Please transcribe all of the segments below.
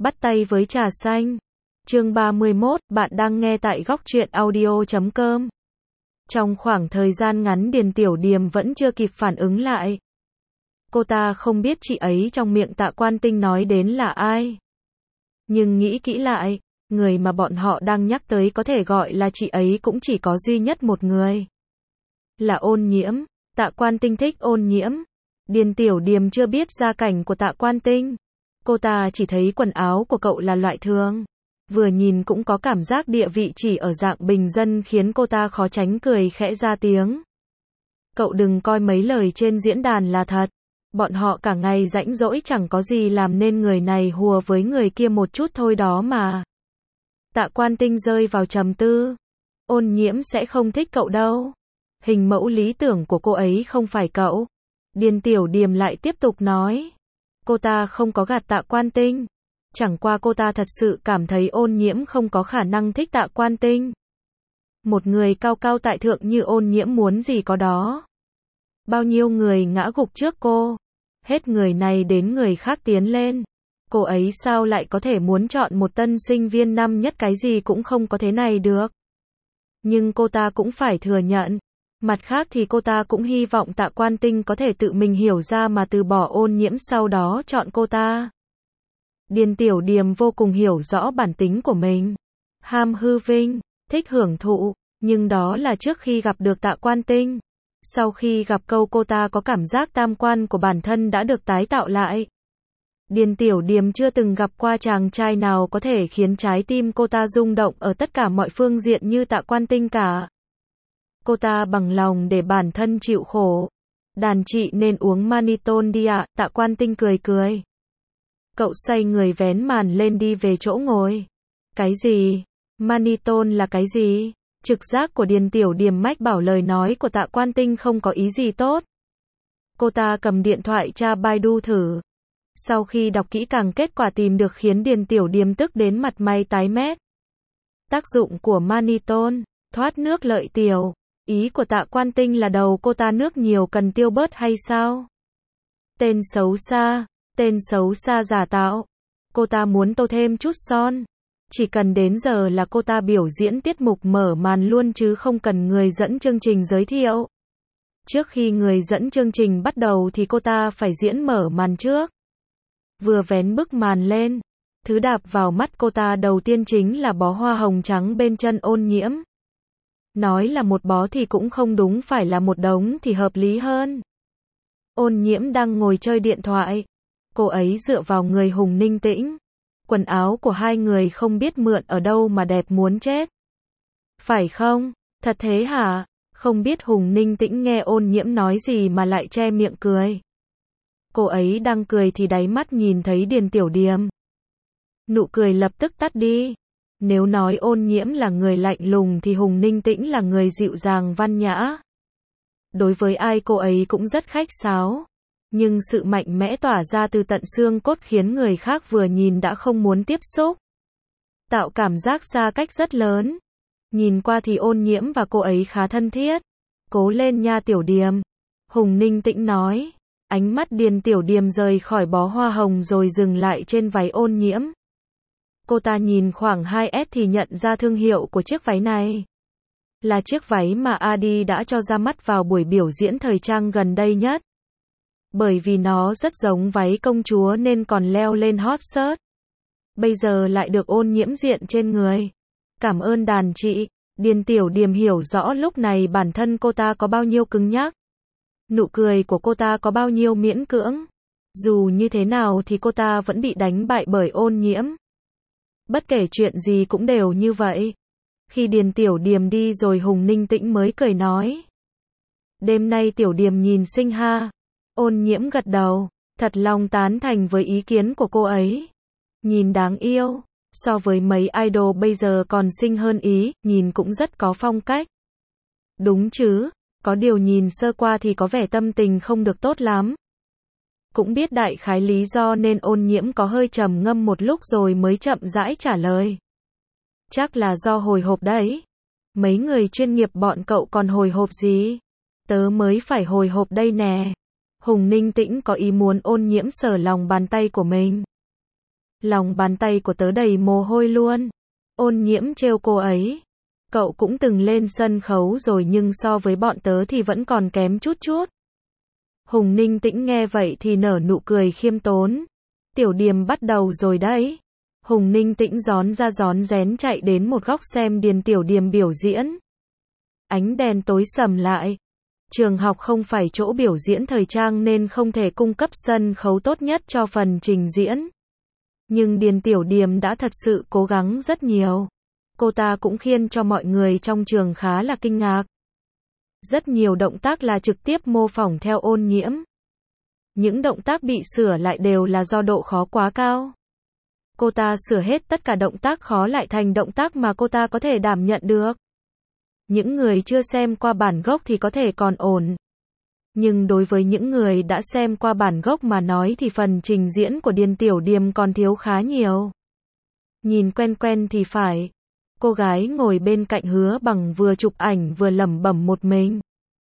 Bắt tay với trà xanh. Chương 31, bạn đang nghe tại góc truyện audio.com. Trong khoảng thời gian ngắn Điền Tiểu Điềm vẫn chưa kịp phản ứng lại. Cô ta không biết chị ấy trong miệng Tạ Quan Tinh nói đến là ai. Nhưng nghĩ kỹ lại, người mà bọn họ đang nhắc tới có thể gọi là chị ấy cũng chỉ có duy nhất một người. Là Ôn Nhiễm. Tạ Quan Tinh thích Ôn Nhiễm. Điền Tiểu Điềm chưa biết gia cảnh của Tạ Quan Tinh. Cô ta chỉ thấy quần áo của cậu là loại thường. Vừa nhìn cũng có cảm giác địa vị chỉ ở dạng bình dân khiến cô ta khó tránh cười khẽ ra tiếng. Cậu đừng coi mấy lời trên diễn đàn là thật. Bọn họ cả ngày rãnh rỗi chẳng có gì làm nên người này hùa với người kia một chút thôi đó mà. Tạ Quan Tinh rơi vào trầm tư. Ôn Nhiễm sẽ không thích cậu đâu. Hình mẫu lý tưởng của cô ấy không phải cậu. Điền Tiểu Điềm lại tiếp tục nói. Cô ta không có gạt Tạ Quan Tinh. Chẳng qua cô ta thật sự cảm thấy Ôn Nhiễm không có khả năng thích Tạ Quan Tinh. Một người cao cao tại thượng như Ôn Nhiễm muốn gì có đó. Bao nhiêu người ngã gục trước cô. Hết người này đến người khác tiến lên. Cô ấy sao lại có thể muốn chọn một tân sinh viên năm nhất cái gì cũng không có thế này được. Nhưng cô ta cũng phải thừa nhận. Mặt khác thì cô ta cũng hy vọng Tạ Quan Tinh có thể tự mình hiểu ra mà từ bỏ Ôn Nhiễm sau đó chọn cô ta. Điền Tiểu Điềm vô cùng hiểu rõ bản tính của mình. Ham hư vinh, thích hưởng thụ, nhưng đó là trước khi gặp được Tạ Quan Tinh. Sau khi gặp cô ta có cảm giác tam quan của bản thân đã được tái tạo lại. Điền Tiểu Điềm chưa từng gặp qua chàng trai nào có thể khiến trái tim cô ta rung động ở tất cả mọi phương diện như Tạ Quan Tinh cả. Cô ta bằng lòng để bản thân chịu khổ. Đàn chị nên uống mannitol đi ạ. Tạ Quan Tinh cười cười. Cậu xoay người vén màn lên đi về chỗ ngồi. Cái gì? Mannitol là cái gì? Trực giác của Điền Tiểu Điềm mách bảo lời nói của Tạ Quan Tinh không có ý gì tốt. Cô ta cầm điện thoại tra Baidu thử. Sau khi đọc kỹ càng kết quả tìm được khiến Điền Tiểu Điềm tức đến mặt mày tái mét. Tác dụng của mannitol, thoát nước lợi tiểu. Ý của Tạ Quan Tinh là đầu cô ta nước nhiều cần tiêu bớt hay sao? Tên xấu xa giả tạo. Cô ta muốn tô thêm chút son. Chỉ cần đến giờ là cô ta biểu diễn tiết mục mở màn luôn chứ không cần người dẫn chương trình giới thiệu. Trước khi người dẫn chương trình bắt đầu thì cô ta phải diễn mở màn trước. Vừa vén bức màn lên, thứ đạp vào mắt cô ta đầu tiên chính là bó hoa hồng trắng bên chân Ôn Nhiễm. Nói là một bó thì cũng không đúng, phải là một đống thì hợp lý hơn. Ôn Nhiễm đang ngồi chơi điện thoại. Cô ấy dựa vào người Hùng Ninh Tĩnh. Quần áo của hai người không biết mượn ở đâu mà đẹp muốn chết. Phải không? Thật thế hả? Không biết Hùng Ninh Tĩnh nghe Ôn Nhiễm nói gì mà lại che miệng cười. Cô ấy đang cười thì đáy mắt nhìn thấy Điền Tiểu Điềm. Nụ cười lập tức tắt đi. Nếu nói Ôn Nhiễm là người lạnh lùng thì Hùng Ninh Tĩnh là người dịu dàng văn nhã. Đối với ai cô ấy cũng rất khách sáo. Nhưng sự mạnh mẽ tỏa ra từ tận xương cốt khiến người khác vừa nhìn đã không muốn tiếp xúc. Tạo cảm giác xa cách rất lớn. Nhìn qua thì Ôn Nhiễm và cô ấy khá thân thiết. Cố lên nha Tiểu Điềm. Hùng Ninh Tĩnh nói. Ánh mắt Điền Tiểu Điềm rời khỏi bó hoa hồng rồi dừng lại trên váy Ôn Nhiễm. Cô ta nhìn khoảng 2S thì nhận ra thương hiệu của chiếc váy này. Là chiếc váy mà Adi đã cho ra mắt vào buổi biểu diễn thời trang gần đây nhất. Bởi vì nó rất giống váy công chúa nên còn leo lên hot search. Bây giờ lại được Ôn Nhiễm diện trên người. Cảm ơn đàn chị. Điền Tiểu Điềm hiểu rõ lúc này bản thân cô ta có bao nhiêu cứng nhắc. Nụ cười của cô ta có bao nhiêu miễn cưỡng. Dù như thế nào thì cô ta vẫn bị đánh bại bởi Ôn Nhiễm. Bất kể chuyện gì cũng đều như vậy. Khi Điền Tiểu Điềm đi rồi Hùng Ninh Tĩnh mới cười nói. Đêm nay Tiểu Điềm nhìn xinh ha. Ôn Nhiễm gật đầu, thật lòng tán thành với ý kiến của cô ấy. Nhìn đáng yêu, so với mấy idol bây giờ còn xinh hơn ý, nhìn cũng rất có phong cách. Đúng chứ, có điều nhìn sơ qua thì có vẻ tâm tình không được tốt lắm. Cũng biết đại khái lý do nên Ôn Nhiễm có hơi trầm ngâm một lúc rồi mới chậm rãi trả lời. Chắc là do hồi hộp đấy. Mấy người chuyên nghiệp bọn cậu còn hồi hộp gì? Tớ mới phải hồi hộp đây nè. Hùng Ninh Tĩnh có ý muốn Ôn Nhiễm sờ lòng bàn tay của mình. Lòng bàn tay của tớ đầy mồ hôi luôn. Ôn Nhiễm trêu cô ấy. Cậu cũng từng lên sân khấu rồi nhưng so với bọn tớ thì vẫn còn kém chút chút. Hùng Ninh Tĩnh nghe vậy thì nở nụ cười khiêm tốn. Tiểu Điềm bắt đầu rồi đấy. Hùng Ninh Tĩnh rón ra rón rén chạy đến một góc xem Điền Tiểu Điềm biểu diễn. Ánh đèn tối sầm lại. Trường học không phải chỗ biểu diễn thời trang nên không thể cung cấp sân khấu tốt nhất cho phần trình diễn. Nhưng Điền Tiểu Điềm đã thật sự cố gắng rất nhiều. Cô ta cũng khiến cho mọi người trong trường khá là kinh ngạc. Rất nhiều động tác là trực tiếp mô phỏng theo Ôn Nhiễm. Những động tác bị sửa lại đều là do độ khó quá cao. Cô ta sửa hết tất cả động tác khó lại thành động tác mà cô ta có thể đảm nhận được. Những người chưa xem qua bản gốc thì có thể còn ổn. Nhưng đối với những người đã xem qua bản gốc mà nói thì phần trình diễn của Điền Tiểu Điềm còn thiếu khá nhiều. Nhìn quen quen thì phải. Cô gái ngồi bên cạnh Hứa Bằng vừa chụp ảnh vừa lẩm bẩm một mình.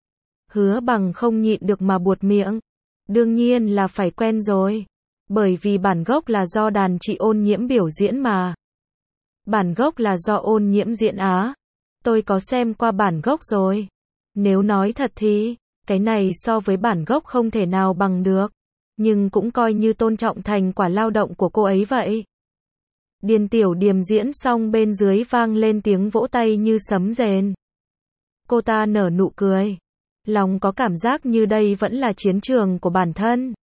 Hứa Bằng không nhịn được mà buột miệng. Đương nhiên là phải quen rồi. Bởi vì bản gốc là do đàn chị Ôn Nhiễm biểu diễn mà. Bản gốc là do Ôn Nhiễm diễn á. Tôi có xem qua bản gốc rồi. Nếu nói thật thì, cái này so với bản gốc không thể nào bằng được. Nhưng cũng coi như tôn trọng thành quả lao động của cô ấy vậy. Điền Tiểu Điềm diễn xong bên dưới vang lên tiếng vỗ tay như sấm rền. Cô ta nở nụ cười. Lòng có cảm giác như đây vẫn là chiến trường của bản thân.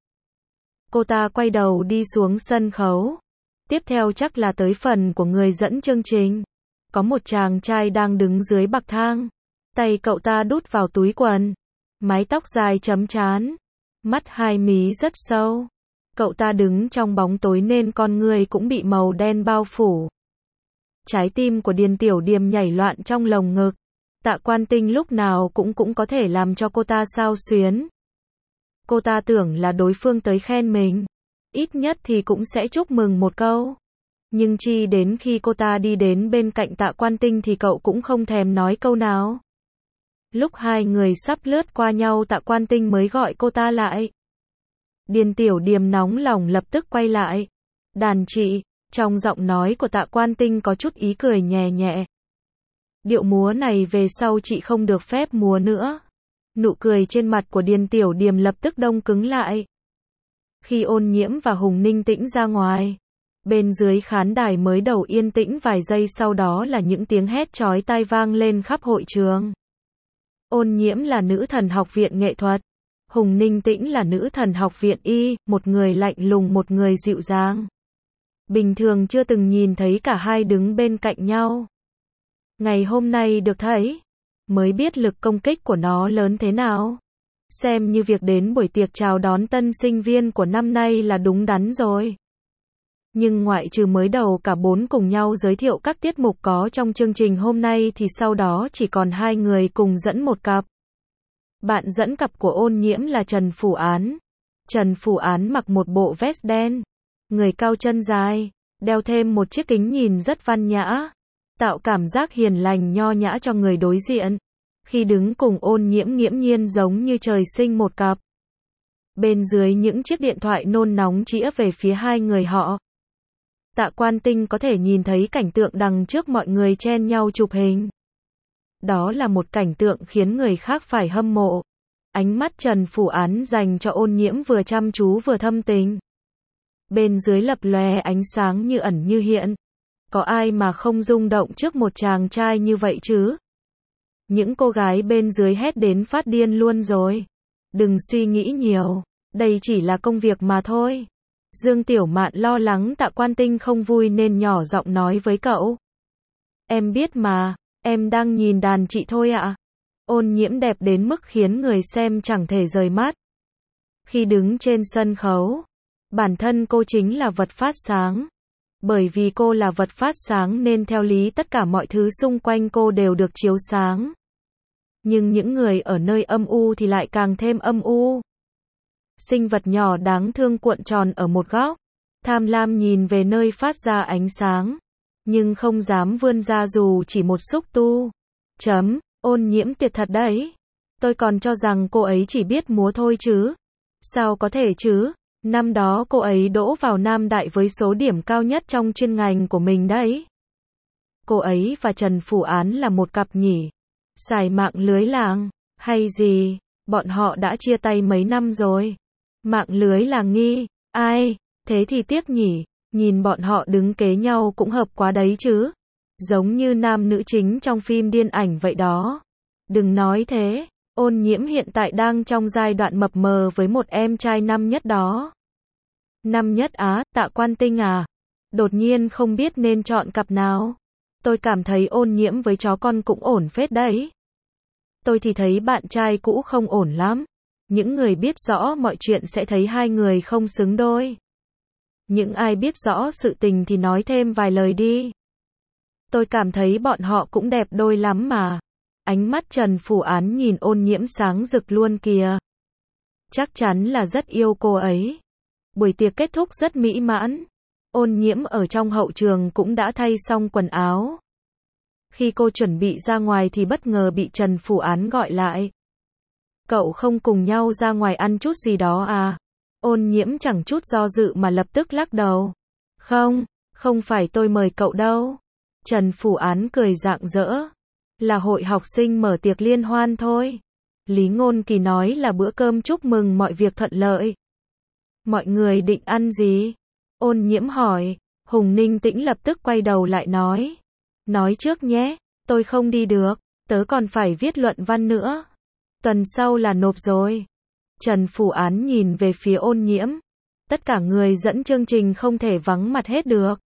Cô ta quay đầu đi xuống sân khấu. Tiếp theo chắc là tới phần của người dẫn chương trình. Có một chàng trai đang đứng dưới bậc thang. Tay cậu ta đút vào túi quần. Mái tóc dài chấm trán. Mắt hai mí rất sâu. Cậu ta đứng trong bóng tối nên con người cũng bị màu đen bao phủ. Trái tim của Điền Tiểu Điềm nhảy loạn trong lồng ngực. Tạ Quan Tinh lúc nào cũng có thể làm cho cô ta xao xuyến. Cô ta tưởng là đối phương tới khen mình. Ít nhất thì cũng sẽ chúc mừng một câu. Nhưng chi đến khi cô ta đi đến bên cạnh Tạ Quan Tinh thì cậu cũng không thèm nói câu nào. Lúc hai người sắp lướt qua nhau Tạ Quan Tinh mới gọi cô ta lại. Điền Tiểu Điềm nóng lòng lập tức quay lại. Đàn chị, trong giọng nói của Tạ Quan Tinh có chút ý cười nhẹ nhẹ. Điệu múa này về sau chị không được phép múa nữa. Nụ cười trên mặt của Điền Tiểu Điềm lập tức đông cứng lại. Khi Ôn Nhiễm và Hùng Ninh Tĩnh ra ngoài, bên dưới khán đài mới đầu yên tĩnh vài giây sau đó là những tiếng hét chói tai vang lên khắp hội trường. Ôn Nhiễm là nữ thần học viện nghệ thuật. Hùng Ninh Tĩnh là nữ thần học viện y, một người lạnh lùng một người dịu dàng. Bình thường chưa từng nhìn thấy cả hai đứng bên cạnh nhau. Ngày hôm nay được thấy, mới biết lực công kích của nó lớn thế nào. Xem như việc đến buổi tiệc chào đón tân sinh viên của năm nay là đúng đắn rồi. Nhưng ngoại trừ mới đầu cả bốn cùng nhau giới thiệu các tiết mục có trong chương trình hôm nay thì sau đó chỉ còn hai người cùng dẫn một cặp. Bạn dẫn cặp của Ôn Nhiễm là Trần Phủ Án. Trần Phủ Án mặc một bộ vest đen, người cao chân dài, đeo thêm một chiếc kính nhìn rất văn nhã, tạo cảm giác hiền lành nho nhã cho người đối diện. Khi đứng cùng Ôn Nhiễm nghiễm nhiên giống như trời sinh một cặp. Bên dưới những chiếc điện thoại nôn nóng chĩa về phía hai người họ. Tạ Quan Tinh có thể nhìn thấy cảnh tượng đằng trước mọi người chen nhau chụp hình. Đó là một cảnh tượng khiến người khác phải hâm mộ. Ánh mắt Trần Phủ Án dành cho Ôn Nhiễm vừa chăm chú vừa thâm tình. Bên dưới lập lòe ánh sáng như ẩn như hiện. Có ai mà không rung động trước một chàng trai như vậy chứ? Những cô gái bên dưới hét đến phát điên luôn rồi. Đừng suy nghĩ nhiều, đây chỉ là công việc mà thôi. Dương Tiểu Mạn lo lắng Tạ Quan Tinh không vui nên nhỏ giọng nói với cậu. Em biết mà, em đang nhìn đàn chị thôi ạ. Ôn Nhiễm đẹp đến mức khiến người xem chẳng thể rời mắt. Khi đứng trên sân khấu, bản thân cô chính là vật phát sáng. Bởi vì cô là vật phát sáng nên theo lý tất cả mọi thứ xung quanh cô đều được chiếu sáng. Nhưng những người ở nơi âm u thì lại càng thêm âm u. Sinh vật nhỏ đáng thương cuộn tròn ở một góc, tham lam nhìn về nơi phát ra ánh sáng, nhưng không dám vươn ra dù chỉ một xúc tu. Ôn Nhiễm tuyệt thật đấy. Tôi còn cho rằng cô ấy chỉ biết múa thôi chứ. Sao có thể chứ? Năm đó cô ấy đỗ vào Nam Đại với số điểm cao nhất trong chuyên ngành của mình đấy. Cô ấy và Trần Phủ Án là một cặp nhỉ? Xài mạng lưới làng, hay gì? Bọn họ đã chia tay mấy năm rồi. Mạng lưới làng nghi, ai? Thế thì tiếc nhỉ, nhìn bọn họ đứng kế nhau cũng hợp quá đấy chứ. Giống như nam nữ chính trong phim điện ảnh vậy đó. Đừng nói thế, Ôn Nhiễm hiện tại đang trong giai đoạn mập mờ với một em trai năm nhất đó. Năm nhất á, Tạ Quan Tinh à? Đột nhiên không biết nên chọn cặp nào. Tôi cảm thấy Ôn Nhiễm với chó con cũng ổn phết đấy. Tôi thì thấy bạn trai cũ không ổn lắm. Những người biết rõ mọi chuyện sẽ thấy hai người không xứng đôi. Những ai biết rõ sự tình thì nói thêm vài lời đi. Tôi cảm thấy bọn họ cũng đẹp đôi lắm mà. Ánh mắt Trần Phủ Án nhìn Ôn Nhiễm sáng rực luôn kìa. Chắc chắn là rất yêu cô ấy. Buổi tiệc kết thúc rất mỹ mãn. Ôn Nhiễm ở trong hậu trường cũng đã thay xong quần áo. Khi cô chuẩn bị ra ngoài thì bất ngờ bị Trần Phủ Án gọi lại. Cậu không cùng nhau ra ngoài ăn chút gì đó à? Ôn Nhiễm chẳng chút do dự mà lập tức lắc đầu. Không, không phải tôi mời cậu đâu. Trần Phủ Án cười rạng rỡ. Là hội học sinh mở tiệc liên hoan thôi. Lý Ngôn Kỳ nói là bữa cơm chúc mừng mọi việc thuận lợi. Mọi người định ăn gì? Ôn Nhiễm hỏi. Hùng Ninh Tĩnh lập tức quay đầu lại nói. Nói trước nhé, tôi không đi được, tớ còn phải viết luận văn nữa. Tuần sau là nộp rồi. Trần Phủ Án nhìn về phía Ôn Nhiễm. Tất cả người dẫn chương trình không thể vắng mặt hết được.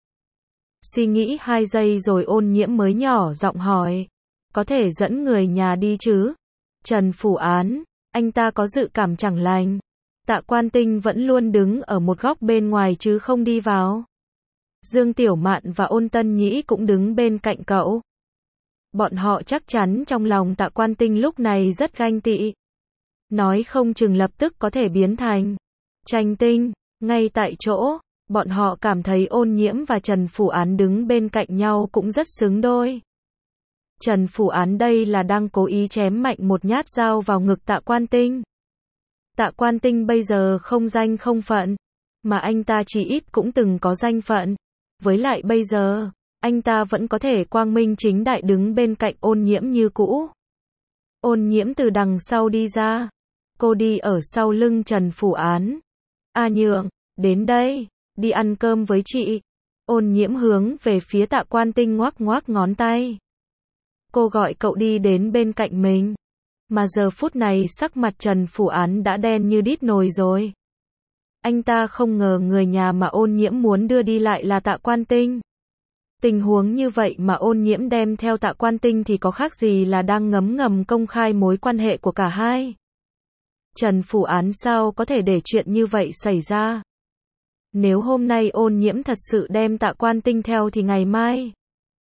Suy nghĩ 2 giây rồi Ôn Nhiễm mới nhỏ giọng hỏi. Có thể dẫn người nhà đi chứ? Trần Phủ Án, anh ta có dự cảm chẳng lành. Tạ Quan Tinh vẫn luôn đứng ở một góc bên ngoài chứ không đi vào. Dương Tiểu Mạn và Ôn Tân Nhĩ cũng đứng bên cạnh cậu. Bọn họ chắc chắn trong lòng Tạ Quan Tinh lúc này rất ganh tị. Nói không chừng lập tức có thể biến thành tranh tinh. Ngay tại chỗ, bọn họ cảm thấy Ôn Nhiễm và Trần Phủ Án đứng bên cạnh nhau cũng rất xứng đôi. Trần Phủ Án đây là đang cố ý chém mạnh một nhát dao vào ngực Tạ Quan Tinh. Tạ Quan Tinh bây giờ không danh không phận, mà anh ta chỉ ít cũng từng có danh phận. Với lại bây giờ, anh ta vẫn có thể quang minh chính đại đứng bên cạnh Ôn Nhiễm như cũ. Ôn Nhiễm từ đằng sau đi ra. Cô đi ở sau lưng Trần Phủ Án. A Nhượng, đến đây, đi ăn cơm với chị. Ôn Nhiễm hướng về phía Tạ Quan Tinh ngoắc ngoắc ngón tay. Cô gọi cậu đi đến bên cạnh mình. Mà giờ phút này sắc mặt Trần Phủ Án đã đen như đít nồi rồi. Anh ta không ngờ người nhà mà Ôn Nhiễm muốn đưa đi lại là Tạ Quan Tinh. Tình huống như vậy mà Ôn Nhiễm đem theo Tạ Quan Tinh thì có khác gì là đang ngấm ngầm công khai mối quan hệ của cả hai. Trần Phủ Án sao có thể để chuyện như vậy xảy ra? Nếu hôm nay Ôn Nhiễm thật sự đem Tạ Quan Tinh theo thì ngày mai.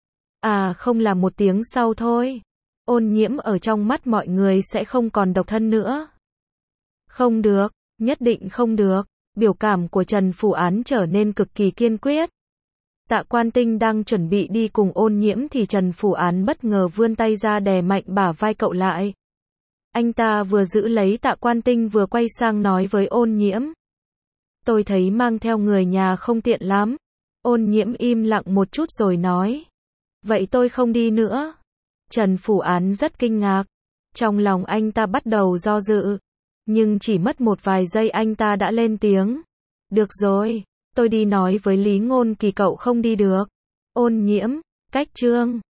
À không là 1 tiếng sau thôi. Ôn Nhiễm ở trong mắt mọi người sẽ không còn độc thân nữa. Không được, nhất định không được. Biểu cảm của Trần Phủ Án trở nên cực kỳ kiên quyết. Tạ Quan Tinh đang chuẩn bị đi cùng Ôn Nhiễm thì Trần Phủ Án bất ngờ vươn tay ra đè mạnh bả vai cậu lại. Anh ta vừa giữ lấy Tạ Quan Tinh vừa quay sang nói với Ôn Nhiễm. Tôi thấy mang theo người nhà không tiện lắm. Ôn Nhiễm im lặng một chút rồi nói. Vậy tôi không đi nữa. Trần Phủ Án rất kinh ngạc. Trong lòng anh ta bắt đầu do dự. Nhưng chỉ mất một vài giây anh ta đã lên tiếng. Được rồi, tôi đi nói với Lý Ngôn Kỳ cậu không đi được. Ôn Nhiễm, cách chương